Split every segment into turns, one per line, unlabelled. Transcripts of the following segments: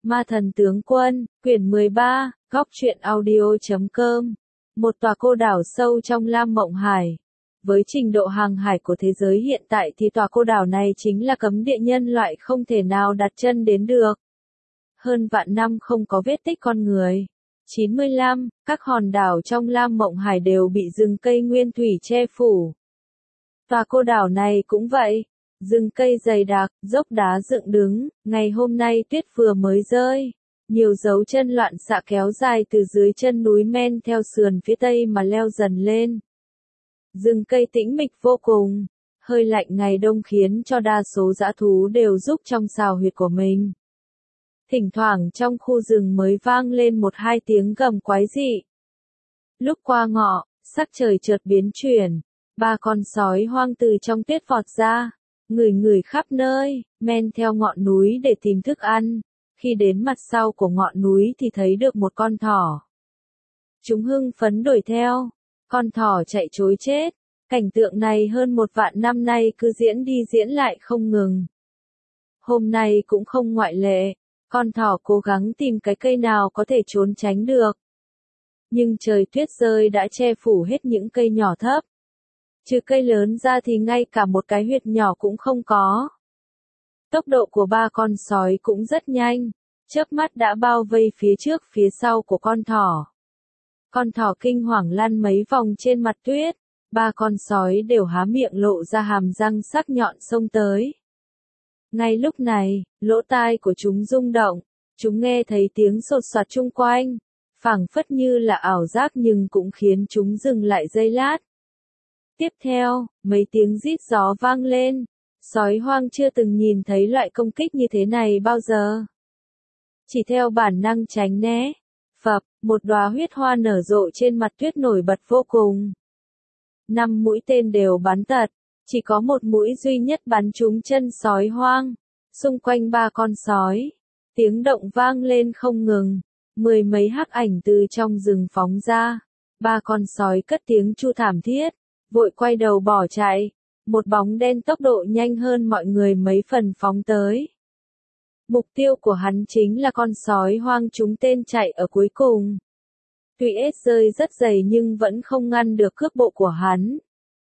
Ma thần tướng quân, quyển 13, góc truyện audio.com. Một tòa cô đảo sâu trong Lam Mộng Hải. Với trình độ hàng hải của thế giới hiện tại thì tòa cô đảo này chính là cấm địa nhân loại không thể nào đặt chân đến được. Hơn vạn năm không có vết tích con người. 95, các hòn đảo trong Lam Mộng Hải đều bị rừng cây nguyên thủy che phủ. Tòa cô đảo này cũng vậy. Rừng cây dày đặc, dốc đá dựng đứng, ngày hôm nay tuyết vừa mới rơi. Nhiều dấu chân loạn xạ kéo dài từ dưới chân núi men theo sườn phía tây mà leo dần lên. Rừng cây tĩnh mịch vô cùng, hơi lạnh ngày đông khiến cho đa số dã thú đều rúc trong sào huyệt của mình. Thỉnh thoảng trong khu rừng mới vang lên một hai tiếng gầm quái dị. Lúc qua ngọ, sắc trời chợt biến chuyển, ba con sói hoang từ trong tuyết vọt ra. Người khắp nơi, men theo ngọn núi để tìm thức ăn. Khi đến mặt sau của ngọn núi thì thấy được một con thỏ. Chúng hưng phấn đuổi theo. Con thỏ chạy trối chết. Cảnh tượng này hơn 1 vạn năm nay cứ diễn đi diễn lại không ngừng. Hôm nay cũng không ngoại lệ. Con thỏ cố gắng tìm cái cây nào có thể trốn tránh được. Nhưng trời tuyết rơi đã che phủ hết những cây nhỏ thấp. Trừ cây lớn ra thì ngay cả một cái huyệt nhỏ cũng không có. Tốc độ của ba con sói cũng rất nhanh, chớp mắt đã bao vây phía trước phía sau của con thỏ. Con thỏ kinh hoàng lăn mấy vòng trên mặt tuyết, ba con sói đều há miệng lộ ra hàm răng sắc nhọn xông tới. Ngay lúc này, lỗ tai của chúng rung động, chúng nghe thấy tiếng sột soạt chung quanh, phảng phất như là ảo giác nhưng cũng khiến chúng dừng lại giây lát. Tiếp theo, mấy tiếng rít gió vang lên, sói hoang chưa từng nhìn thấy loại công kích như thế này bao giờ. Chỉ theo bản năng tránh né, phập, một đóa huyết hoa nở rộ trên mặt tuyết nổi bật vô cùng. 5 mũi tên đều bắn tật, chỉ có một mũi duy nhất bắn trúng chân sói hoang, xung quanh ba con sói. Tiếng động vang lên không ngừng, 10 mấy hắc ảnh từ trong rừng phóng ra, ba con sói cất tiếng chu thảm thiết. Vội quay đầu bỏ chạy, một bóng đen tốc độ nhanh hơn mọi người mấy phần phóng tới. Mục tiêu của hắn chính là con sói hoang trúng tên chạy ở cuối cùng. Tuy ếch rơi rất dày nhưng vẫn không ngăn được cước bộ của hắn.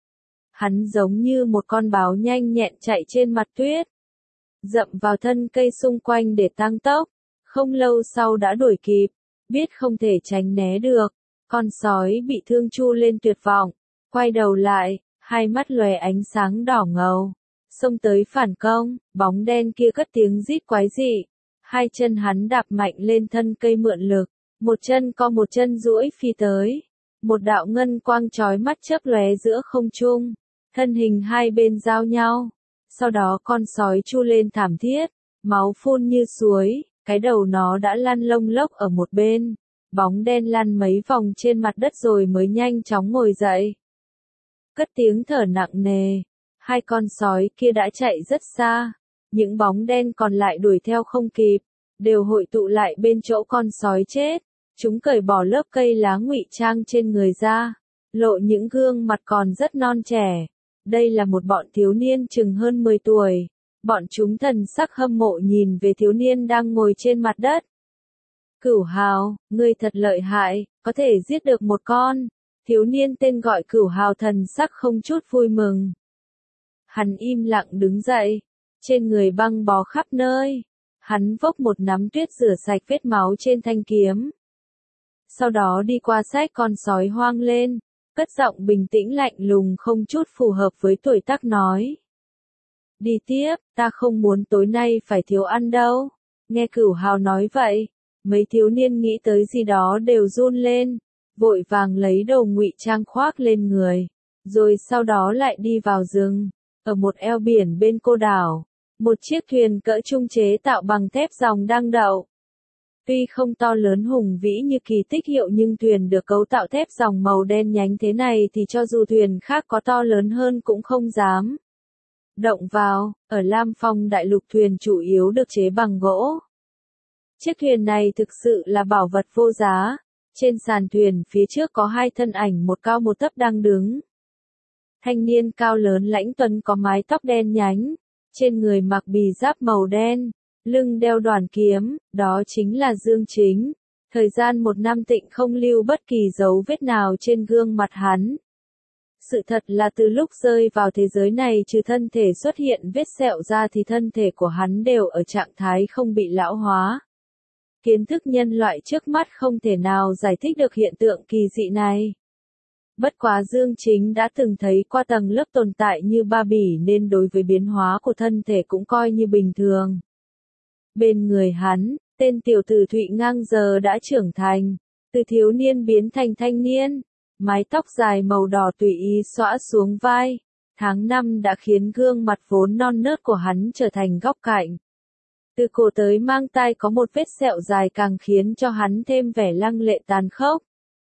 Hắn giống như một con báo nhanh nhẹn chạy trên mặt tuyết. Dậm vào thân cây xung quanh để tăng tốc, không lâu sau đã đuổi kịp, biết không thể tránh né được. Con sói bị thương chu lên tuyệt vọng. Quay đầu lại, hai mắt lóe ánh sáng đỏ ngầu, xông tới phản công, bóng đen kia cất tiếng rít quái dị. Hai chân hắn đạp mạnh lên thân cây mượn lực, một chân co một chân duỗi phi tới. Một đạo ngân quang chói mắt chớp lóe giữa không trung, thân hình hai bên giao nhau. Sau đó con sói chu lên thảm thiết, máu phun như suối, cái đầu nó đã lăn lông lốc ở một bên. Bóng đen lăn mấy vòng trên mặt đất rồi mới nhanh chóng ngồi dậy. Cất tiếng thở nặng nề, hai con sói kia đã chạy rất xa, những bóng đen còn lại đuổi theo không kịp, đều hội tụ lại bên chỗ con sói chết. Chúng cởi bỏ lớp cây lá ngụy trang trên người ra, lộ những gương mặt còn rất non trẻ. Đây là một bọn thiếu niên chừng hơn 10 tuổi, bọn chúng thần sắc hâm mộ nhìn về thiếu niên đang ngồi trên mặt đất. Cửu Hào, ngươi thật lợi hại, có thể giết được một con. Thiếu niên tên gọi Cửu Hào thần sắc không chút vui mừng. Hắn im lặng đứng dậy, trên người băng bó khắp nơi. Hắn vốc một nắm tuyết rửa sạch vết máu trên thanh kiếm. Sau đó đi qua xách con sói hoang lên, cất giọng bình tĩnh lạnh lùng không chút phù hợp với tuổi tác nói. Đi tiếp, ta không muốn tối nay phải thiếu ăn đâu. Nghe Cửu Hào nói vậy, mấy thiếu niên nghĩ tới gì đó đều run lên. Vội vàng lấy đồ ngụy trang khoác lên người, rồi sau đó lại đi vào rừng. Ở một eo biển bên cô đảo, một chiếc thuyền cỡ trung chế tạo bằng thép ròng đang đậu. Tuy không to lớn hùng vĩ như kỳ tích hiệu nhưng thuyền được cấu tạo thép ròng màu đen nhánh thế này thì cho dù thuyền khác có to lớn hơn cũng không dám động vào. Ở Lam Phong đại lục thuyền chủ yếu được chế bằng gỗ. Chiếc thuyền này thực sự là bảo vật vô giá. Trên sàn thuyền phía trước có hai thân ảnh một cao một thấp đang đứng. Thanh niên cao lớn lãnh tuấn có mái tóc đen nhánh, trên người mặc bì giáp màu đen, lưng đeo đoàn kiếm, đó chính là Dương Chính. Thời gian 1 năm tịnh không lưu bất kỳ dấu vết nào trên gương mặt hắn. Sự thật là từ lúc rơi vào thế giới này trừ thân thể xuất hiện vết sẹo ra thì thân thể của hắn đều ở trạng thái không bị lão hóa. Kiến thức nhân loại trước mắt không thể nào giải thích được hiện tượng kỳ dị này. Bất quá Dương Chính đã từng thấy qua tầng lớp tồn tại như Ba Bỉ nên đối với biến hóa của thân thể cũng coi như bình thường. Bên người hắn, tên tiểu tử Thụy Ngang giờ đã trưởng thành, từ thiếu niên biến thành thanh niên, mái tóc dài màu đỏ tùy ý xõa xuống vai. Tháng 5 đã khiến gương mặt vốn non nớt của hắn trở thành góc cạnh. Từ cổ tới mang tai có một vết sẹo dài càng khiến cho hắn thêm vẻ lăng lệ tàn khốc.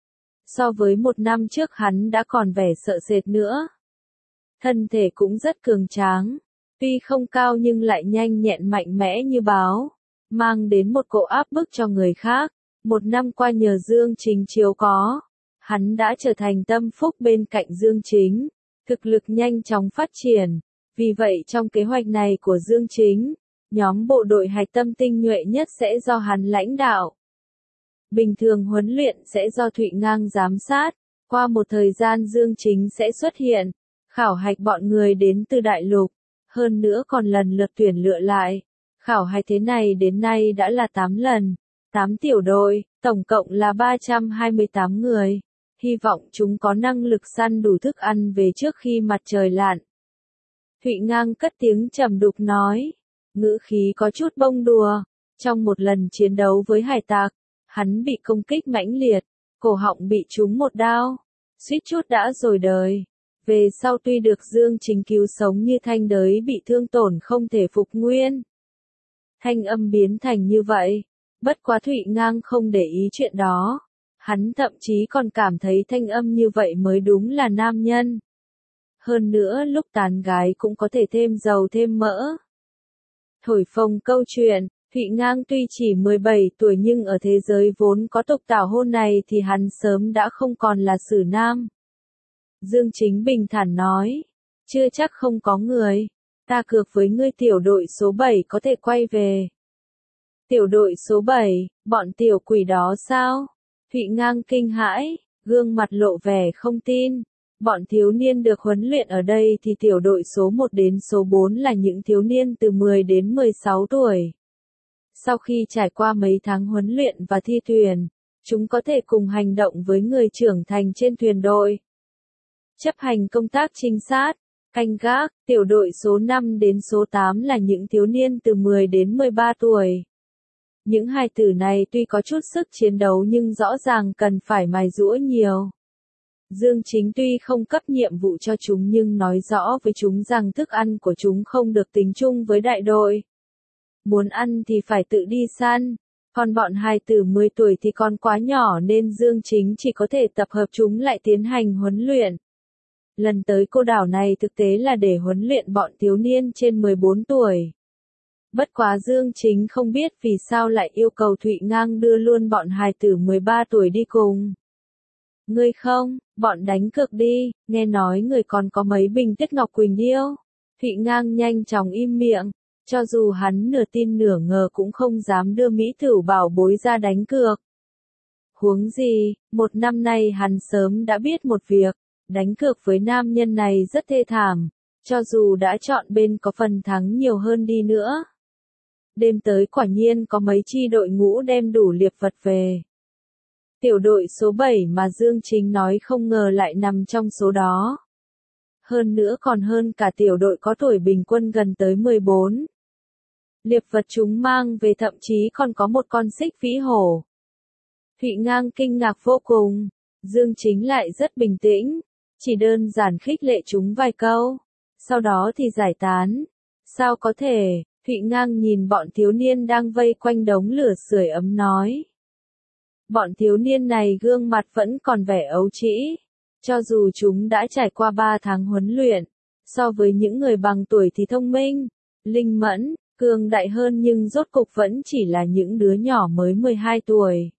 So với 1 năm trước hắn đã còn vẻ sợ sệt nữa. Thân thể cũng rất cường tráng, tuy không cao nhưng lại nhanh nhẹn mạnh mẽ như báo, mang đến một cỗ áp bức cho người khác. 1 năm qua nhờ Dương Chính chiếu có, hắn đã trở thành tâm phúc bên cạnh Dương Chính, thực lực nhanh chóng phát triển. Vì vậy trong kế hoạch này của Dương Chính, nhóm bộ đội hạch tâm tinh nhuệ nhất sẽ do hắn lãnh đạo. Bình thường huấn luyện sẽ do Thụy Ngang giám sát, qua một thời gian Dương Chính sẽ xuất hiện, khảo hạch bọn người đến từ đại lục, hơn nữa còn lần lượt tuyển lựa lại. Khảo hạch thế này đến nay đã là 8 lần, 8 tiểu đội, tổng cộng là 328 người. Hy vọng chúng có năng lực săn đủ thức ăn về trước khi mặt trời lặn. Thụy Ngang cất tiếng trầm đục nói, ngữ khí có chút bông đùa. Trong một lần chiến đấu với hải tặc, hắn bị công kích mãnh liệt, cổ họng bị trúng một đao, suýt chút đã rồi đời. Về sau tuy được Dương Chính cứu sống như thanh đới bị thương tổn không thể phục nguyên. Thanh âm biến thành như vậy, bất quá Thụy Ngang không để ý chuyện đó. Hắn thậm chí còn cảm thấy thanh âm như vậy mới đúng là nam nhân. Hơn nữa lúc tán gái cũng có thể thêm dầu thêm mỡ. Thổi phồng câu chuyện, Thụy Ngang tuy chỉ 17 tuổi nhưng ở thế giới vốn có tục tảo hôn này thì hắn sớm đã không còn là xử nam. Dương Chính bình thản nói, chưa chắc không có người, ta cược với ngươi tiểu đội số 7 có thể quay về. Tiểu đội số 7, bọn tiểu quỷ đó sao? Thụy Ngang kinh hãi, gương mặt lộ vẻ không tin. Bọn thiếu niên được huấn luyện ở đây thì tiểu đội số 1 đến số 4 là những thiếu niên từ 10 đến 16 tuổi. Sau khi trải qua mấy tháng huấn luyện và thi tuyển, chúng có thể cùng hành động với người trưởng thành trên thuyền đội. Chấp hành công tác trinh sát, canh gác, tiểu đội số 5 đến số 8 là những thiếu niên từ 10 đến 13 tuổi. Những hài tử này tuy có chút sức chiến đấu nhưng rõ ràng cần phải mài giũa nhiều. Dương Chính tuy không cấp nhiệm vụ cho chúng nhưng nói rõ với chúng rằng thức ăn của chúng không được tính chung với đại đội. Muốn ăn thì phải tự đi săn, còn bọn hài tử 10 tuổi thì còn quá nhỏ nên Dương Chính chỉ có thể tập hợp chúng lại tiến hành huấn luyện. Lần tới cô đảo này thực tế là để huấn luyện bọn thiếu niên trên 14 tuổi. Bất quá Dương Chính không biết vì sao lại yêu cầu Thụy Ngang đưa luôn bọn hài tử 13 tuổi đi cùng. Ngươi không, bọn đánh cược đi, nghe nói người còn có mấy bình Tiết Ngọc Quỳnh điêu. Thụy Ngang nhanh chóng im miệng, cho dù hắn nửa tin nửa ngờ cũng không dám đưa Mỹ Thửu bảo bối ra đánh cược. Huống gì, 1 năm nay hắn sớm đã biết một việc, đánh cược với nam nhân này rất thê thảm, cho dù đã chọn bên có phần thắng nhiều hơn đi nữa. Đêm tới quả nhiên có mấy chi đội ngũ đem đủ liệp vật về. Tiểu đội số 7 mà Dương Chính nói không ngờ lại nằm trong số đó. Hơn nữa còn hơn cả tiểu đội có tuổi bình quân gần tới 14. Liệp vật chúng mang về thậm chí còn có một con xích vĩ hổ. Thụy Ngang kinh ngạc vô cùng, Dương Chính lại rất bình tĩnh, chỉ đơn giản khích lệ chúng vài câu, sau đó thì giải tán. Sao có thể, Thụy Ngang nhìn bọn thiếu niên đang vây quanh đống lửa sưởi ấm nói. Bọn thiếu niên này gương mặt vẫn còn vẻ ấu trĩ, cho dù chúng đã trải qua 3 tháng huấn luyện, so với những người bằng tuổi thì thông minh, linh mẫn, cường đại hơn nhưng rốt cục vẫn chỉ là những đứa nhỏ mới 12 tuổi.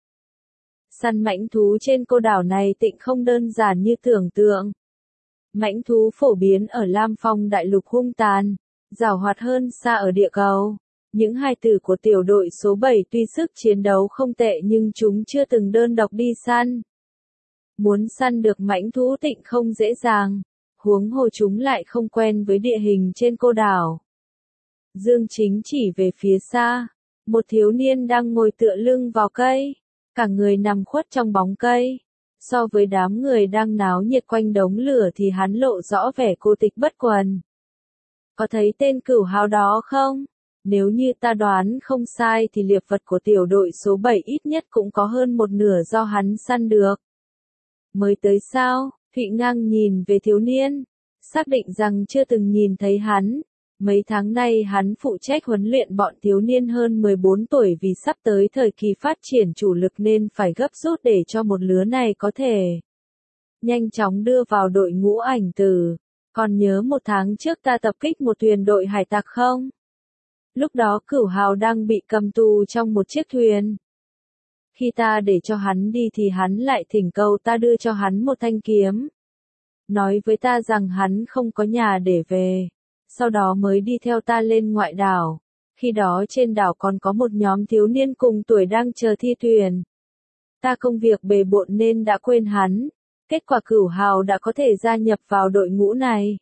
Săn mãnh thú trên cô đảo này tịnh không đơn giản như tưởng tượng. Mãnh thú phổ biến ở Lam Phong đại lục hung tàn, giàu hoạt hơn xa ở địa cầu. Những hài tử của tiểu đội số 7 tuy sức chiến đấu không tệ nhưng chúng chưa từng đơn độc đi săn. Muốn săn được mãnh thú tịnh không dễ dàng, huống hồ chúng lại không quen với địa hình trên cô đảo. Dương Chính chỉ về phía xa, một thiếu niên đang ngồi tựa lưng vào cây, cả người nằm khuất trong bóng cây. So với đám người đang náo nhiệt quanh đống lửa thì hắn lộ rõ vẻ cô tịch bất quần. Có thấy tên Cửu Hào đó không? Nếu như ta đoán không sai thì liệp vật của tiểu đội số 7 ít nhất cũng có hơn một nửa do hắn săn được. Mới tới sao? Thụy Ngang nhìn về thiếu niên, xác định rằng chưa từng nhìn thấy hắn. Mấy tháng nay hắn phụ trách huấn luyện bọn thiếu niên hơn 14 tuổi vì sắp tới thời kỳ phát triển chủ lực nên phải gấp rút để cho một lứa này có thể nhanh chóng đưa vào đội ngũ ảnh tử. Còn nhớ một tháng trước ta tập kích một thuyền đội hải tặc không? Lúc đó Cửu Hào đang bị cầm tù trong một chiếc thuyền. Khi ta để cho hắn đi thì hắn lại thỉnh cầu ta đưa cho hắn một thanh kiếm. Nói với ta rằng hắn không có nhà để về. Sau đó mới đi theo ta lên ngoại đảo. Khi đó trên đảo còn có một nhóm thiếu niên cùng tuổi đang chờ thi thuyền. Ta công việc bề bộn nên đã quên hắn. Kết quả Cửu Hào đã có thể gia nhập vào đội ngũ này.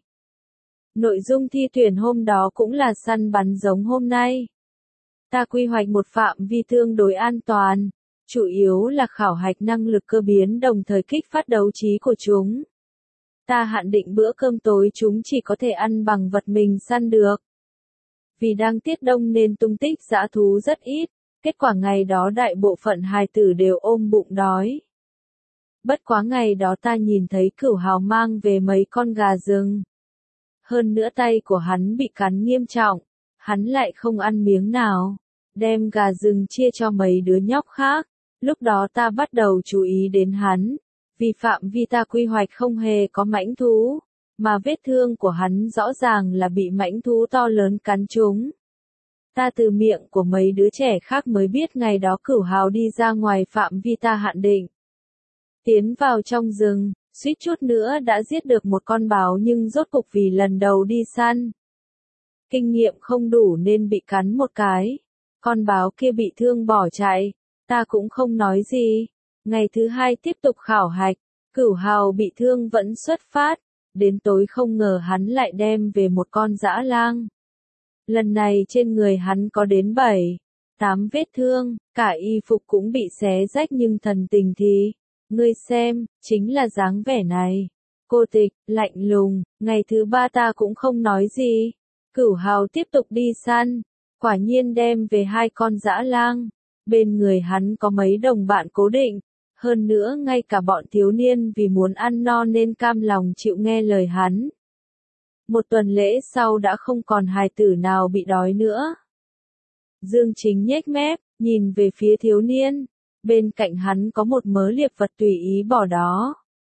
Nội dung thi tuyển hôm đó cũng là săn bắn giống hôm nay. Ta quy hoạch một phạm vi tương đối an toàn, chủ yếu là khảo hạch năng lực cơ biến đồng thời kích phát đấu trí của chúng. Ta hạn định bữa cơm tối chúng chỉ có thể ăn bằng vật mình săn được. Vì đang tiết đông nên tung tích dã thú rất ít, kết quả ngày đó đại bộ phận hài tử đều ôm bụng đói. Bất quá ngày đó ta nhìn thấy Cửu Hào mang về mấy con gà rừng. Hơn nữa tay của hắn bị cắn nghiêm trọng, hắn lại không ăn miếng nào, đem gà rừng chia cho mấy đứa nhóc khác. Lúc đó ta bắt đầu chú ý đến hắn, vì phạm vi ta quy hoạch không hề có mãnh thú, mà vết thương của hắn rõ ràng là bị mãnh thú to lớn cắn trúng. Ta từ miệng của mấy đứa trẻ khác mới biết ngày đó Cửu Hào đi ra ngoài phạm vi ta hạn định. Tiến vào trong rừng, suýt chút nữa đã giết được một con báo nhưng rốt cục vì lần đầu đi săn. Kinh nghiệm không đủ nên bị cắn một cái. Con báo kia bị thương bỏ chạy, ta cũng không nói gì. Ngày thứ hai tiếp tục khảo hạch, Cửu Hào bị thương vẫn xuất phát. Đến tối không ngờ hắn lại đem về một con dã lang. Lần này trên người hắn có đến 7-8 vết thương, cả y phục cũng bị xé rách nhưng thần tình thì, ngươi xem, chính là dáng vẻ này. Cô tịch, lạnh lùng, ngày thứ ba ta cũng không nói gì. Cửu Hào tiếp tục đi săn, quả nhiên đem về 2 con dã lang. Bên người hắn có mấy đồng bạn cố định. Hơn nữa ngay cả bọn thiếu niên vì muốn ăn no nên cam lòng chịu nghe lời hắn. Một tuần lễ sau đã không còn hài tử nào bị đói nữa. Dương Chính nhếch mép, nhìn về phía thiếu niên. Bên cạnh hắn có một mớ liệp vật tùy ý bỏ đó.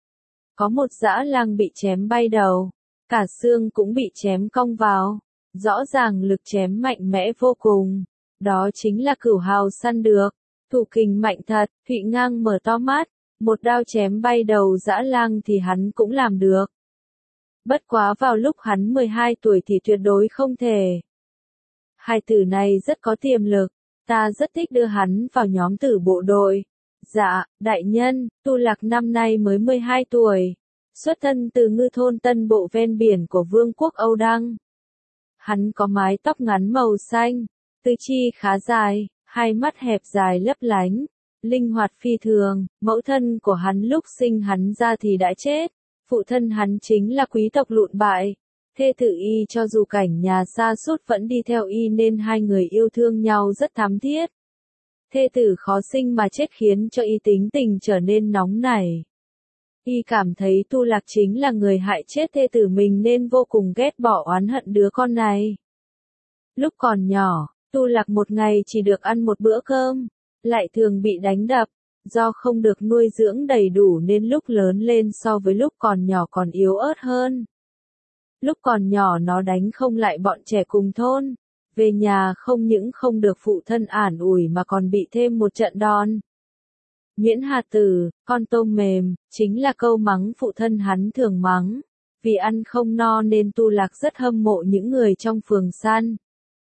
Có một dã lang bị chém bay đầu, cả xương cũng bị chém cong vào. Rõ ràng lực chém mạnh mẽ vô cùng. Đó chính là Cửu Hào săn được. Thủ kình mạnh thật, Thụy Ngang mở to mắt, một đao chém bay đầu dã lang thì hắn cũng làm được. Bất quá vào lúc hắn 12 tuổi thì tuyệt đối không thể. Hài tử này rất có tiềm lực, ta rất thích đưa hắn vào nhóm tử bộ đội. Dạ, đại nhân, Tu Lạc năm nay mới 12 tuổi, xuất thân từ ngư thôn Tân Bộ ven biển của Vương quốc Âu Đăng. Hắn có mái tóc ngắn màu xanh, tứ chi khá dài. Hai mắt hẹp dài lấp lánh, linh hoạt phi thường, mẫu thân của hắn lúc sinh hắn ra thì đã chết, phụ thân hắn chính là quý tộc lụn bại, thê tử y cho dù cảnh nhà xa sút vẫn đi theo y nên hai người yêu thương nhau rất thắm thiết. Thê tử khó sinh mà chết khiến cho y tính tình trở nên nóng nảy. Y cảm thấy Tu Lạc chính là người hại chết thê tử mình nên vô cùng ghét bỏ oán hận đứa con này. Lúc còn nhỏ, Tu Lạc một ngày chỉ được ăn một bữa cơm, lại thường bị đánh đập, do không được nuôi dưỡng đầy đủ nên lúc lớn lên so với lúc còn nhỏ còn yếu ớt hơn. Lúc còn nhỏ nó đánh không lại bọn trẻ cùng thôn, về nhà không những không được phụ thân an ủi mà còn bị thêm một trận đòn. Miễn hạt tử, con tôm mềm, chính là câu mắng phụ thân hắn thường mắng, vì ăn không no nên Tu Lạc rất hâm mộ những người trong phường săn.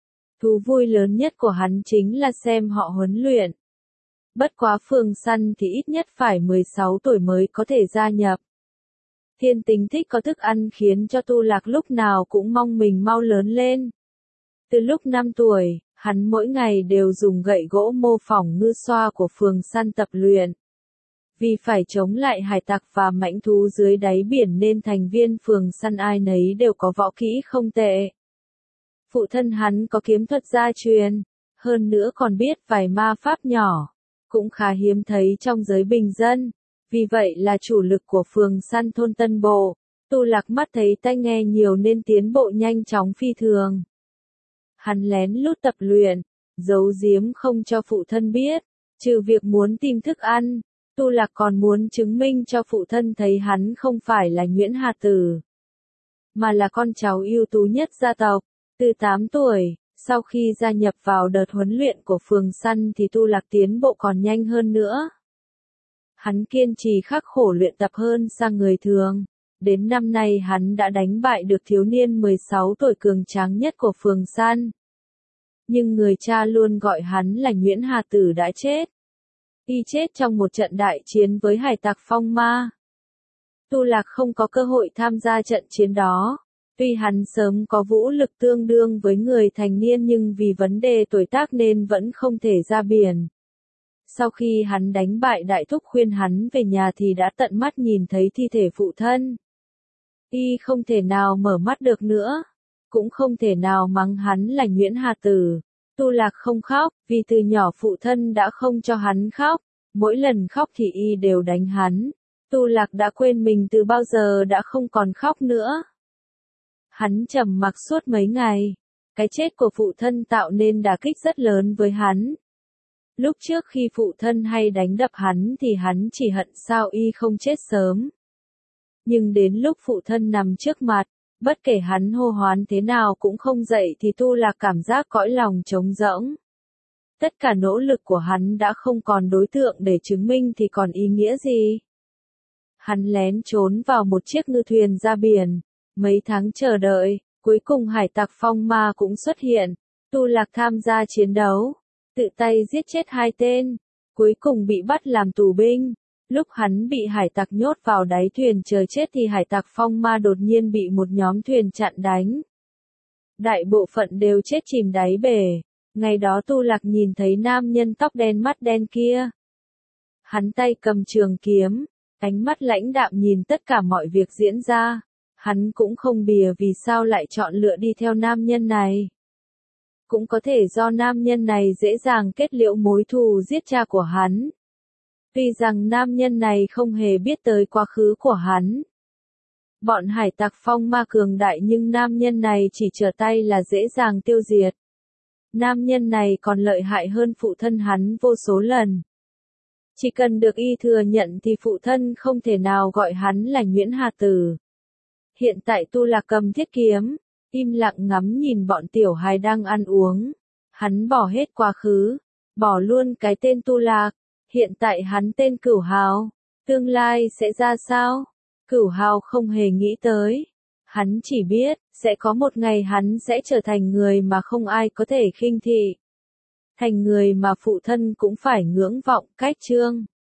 Thú vui lớn nhất của hắn chính là xem họ huấn luyện. Bất quá phường săn thì ít nhất phải 16 tuổi mới có thể gia nhập. Thiên tính thích có thức ăn khiến cho Tu Lạc lúc nào cũng mong mình mau lớn lên. Từ lúc 5 tuổi, hắn mỗi ngày đều dùng gậy gỗ mô phỏng ngư xoa của phường săn tập luyện. Vì phải chống lại hải tặc và mãnh thú dưới đáy biển nên thành viên phường săn ai nấy đều có võ kỹ không tệ. Phụ thân hắn có kiếm thuật gia truyền, hơn nữa còn biết vài ma pháp nhỏ, cũng khá hiếm thấy trong giới bình dân, vì vậy là chủ lực của phường săn thôn Tân Bộ. Tu Lạc mắt thấy tai nghe nhiều nên tiến bộ nhanh chóng phi thường. Hắn lén lút tập luyện, giấu giếm không cho phụ thân biết, trừ việc muốn tìm thức ăn, Tu Lạc còn muốn chứng minh cho phụ thân thấy hắn không phải là Nguyễn Hà Tử, mà là con cháu ưu tú nhất gia tộc. Từ 8 tuổi, sau khi gia nhập vào đợt huấn luyện của phường săn thì Tu Lạc tiến bộ còn nhanh hơn nữa. Hắn kiên trì khắc khổ luyện tập hơn sang người thường. Đến năm nay hắn đã đánh bại được thiếu niên 16 tuổi cường tráng nhất của phường săn. Nhưng người cha luôn gọi hắn là Nguyễn Hà Tử đã chết. Y chết trong một trận đại chiến với hải tặc Phong Ma. Tu Lạc không có cơ hội tham gia trận chiến đó. Tuy hắn sớm có vũ lực tương đương với người thành niên nhưng vì vấn đề tuổi tác nên vẫn không thể ra biển. Sau khi hắn đánh bại đại thúc khuyên hắn về nhà thì đã tận mắt nhìn thấy thi thể phụ thân. Y không thể nào mở mắt được nữa, cũng không thể nào mắng hắn là Nguyễn Hà Tử. Tu Lạc không khóc, vì từ nhỏ phụ thân đã không cho hắn khóc, mỗi lần khóc thì Y đều đánh hắn. Tu Lạc đã quên mình từ bao giờ đã không còn khóc nữa. Hắn trầm mặc suốt mấy ngày. Cái chết của phụ thân tạo nên đả kích rất lớn với hắn. Lúc trước khi phụ thân hay đánh đập hắn thì hắn chỉ hận sao Y không chết sớm. Nhưng đến lúc phụ thân nằm trước mặt, bất kể hắn hô hoán thế nào cũng không dậy thì Tu Lạc cảm giác cõi lòng trống rỗng. Tất cả nỗ lực của hắn đã không còn đối tượng để chứng minh thì còn ý nghĩa gì? Hắn lén trốn vào một chiếc ngư thuyền ra biển. Mấy tháng chờ đợi, cuối cùng hải tặc Phong Ma cũng xuất hiện. Tu Lạc tham gia chiến đấu, tự tay giết chết 2 tên, cuối cùng bị bắt làm tù binh. Lúc hắn bị hải tặc nhốt vào đáy thuyền chờ chết thì hải tặc Phong Ma đột nhiên bị một nhóm thuyền chặn đánh. Đại bộ phận đều chết chìm đáy bể. Ngày đó Tu Lạc nhìn thấy nam nhân tóc đen mắt đen kia. Hắn tay cầm trường kiếm, ánh mắt lãnh đạm nhìn tất cả mọi việc diễn ra. Hắn cũng không bìa vì sao lại chọn lựa đi theo nam nhân này. Cũng có thể do nam nhân này dễ dàng kết liễu mối thù giết cha của hắn. Tuy rằng nam nhân này không hề biết tới quá khứ của hắn. Bọn hải tặc Phong Ma cường đại nhưng nam nhân này chỉ trở tay là dễ dàng tiêu diệt. Nam nhân này còn lợi hại hơn phụ thân hắn vô số lần. Chỉ cần được Y thừa nhận thì phụ thân không thể nào gọi hắn là Nguyễn Hà Tử. Hiện tại Tu Lạc cầm thiết kiếm, im lặng ngắm nhìn bọn tiểu hài đang ăn uống. Hắn bỏ hết quá khứ, bỏ luôn cái tên Tu Lạc. Hiện tại hắn tên Cửu Hào. Tương lai sẽ ra sao? Cửu Hào không hề nghĩ tới. Hắn chỉ biết, sẽ có một ngày hắn sẽ trở thành người mà không ai có thể khinh thị. Thành người mà phụ thân cũng phải ngưỡng vọng. Cách chương